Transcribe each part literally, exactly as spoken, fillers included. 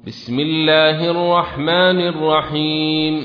بسم الله الرحمن الرحيم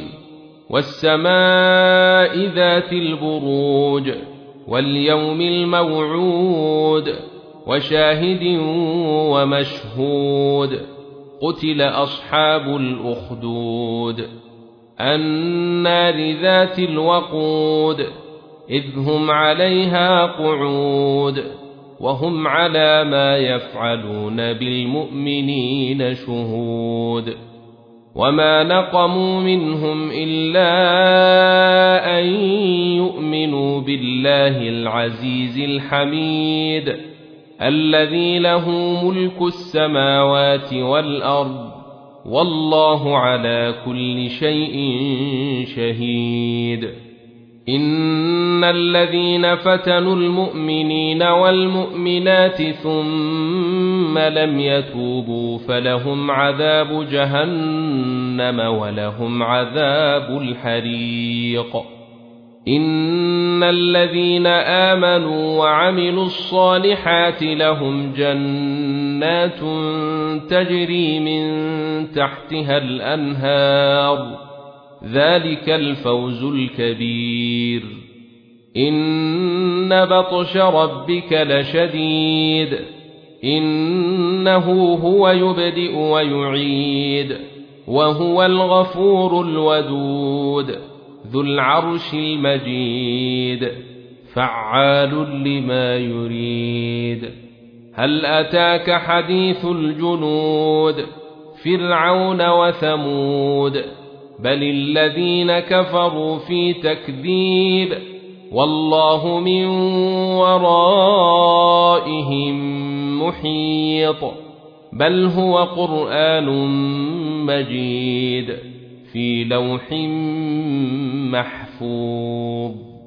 والسماء ذات البروج واليوم الموعود وشاهد ومشهود قتل أصحاب الأخدود النار ذات الوقود إذ هم عليها قعود وهم على ما يفعلون بالمؤمنين شهود وما نقموا منهم إلا أن يؤمنوا بالله العزيز الحميد الذي له ملك السماوات والأرض والله على كل شيء شهيد إن الذين فتنوا المؤمنين والمؤمنات ثم لم يتوبوا فلهم عذاب جهنم ولهم عذاب الحريق إن الذين آمنوا وعملوا الصالحات لهم جنات تجري من تحتها الأنهار ذلك الفوز الكبير إن بطش ربك لشديد إنه هو يبدئ ويعيد وهو الغفور الودود ذو العرش المجيد فعال لما يريد هل أتاك حديث الجنود فرعون وثمود بل الذين كفروا في تكذيب والله من ورائهم محيط بل هو قرآن مجيد في لوح محفوظ.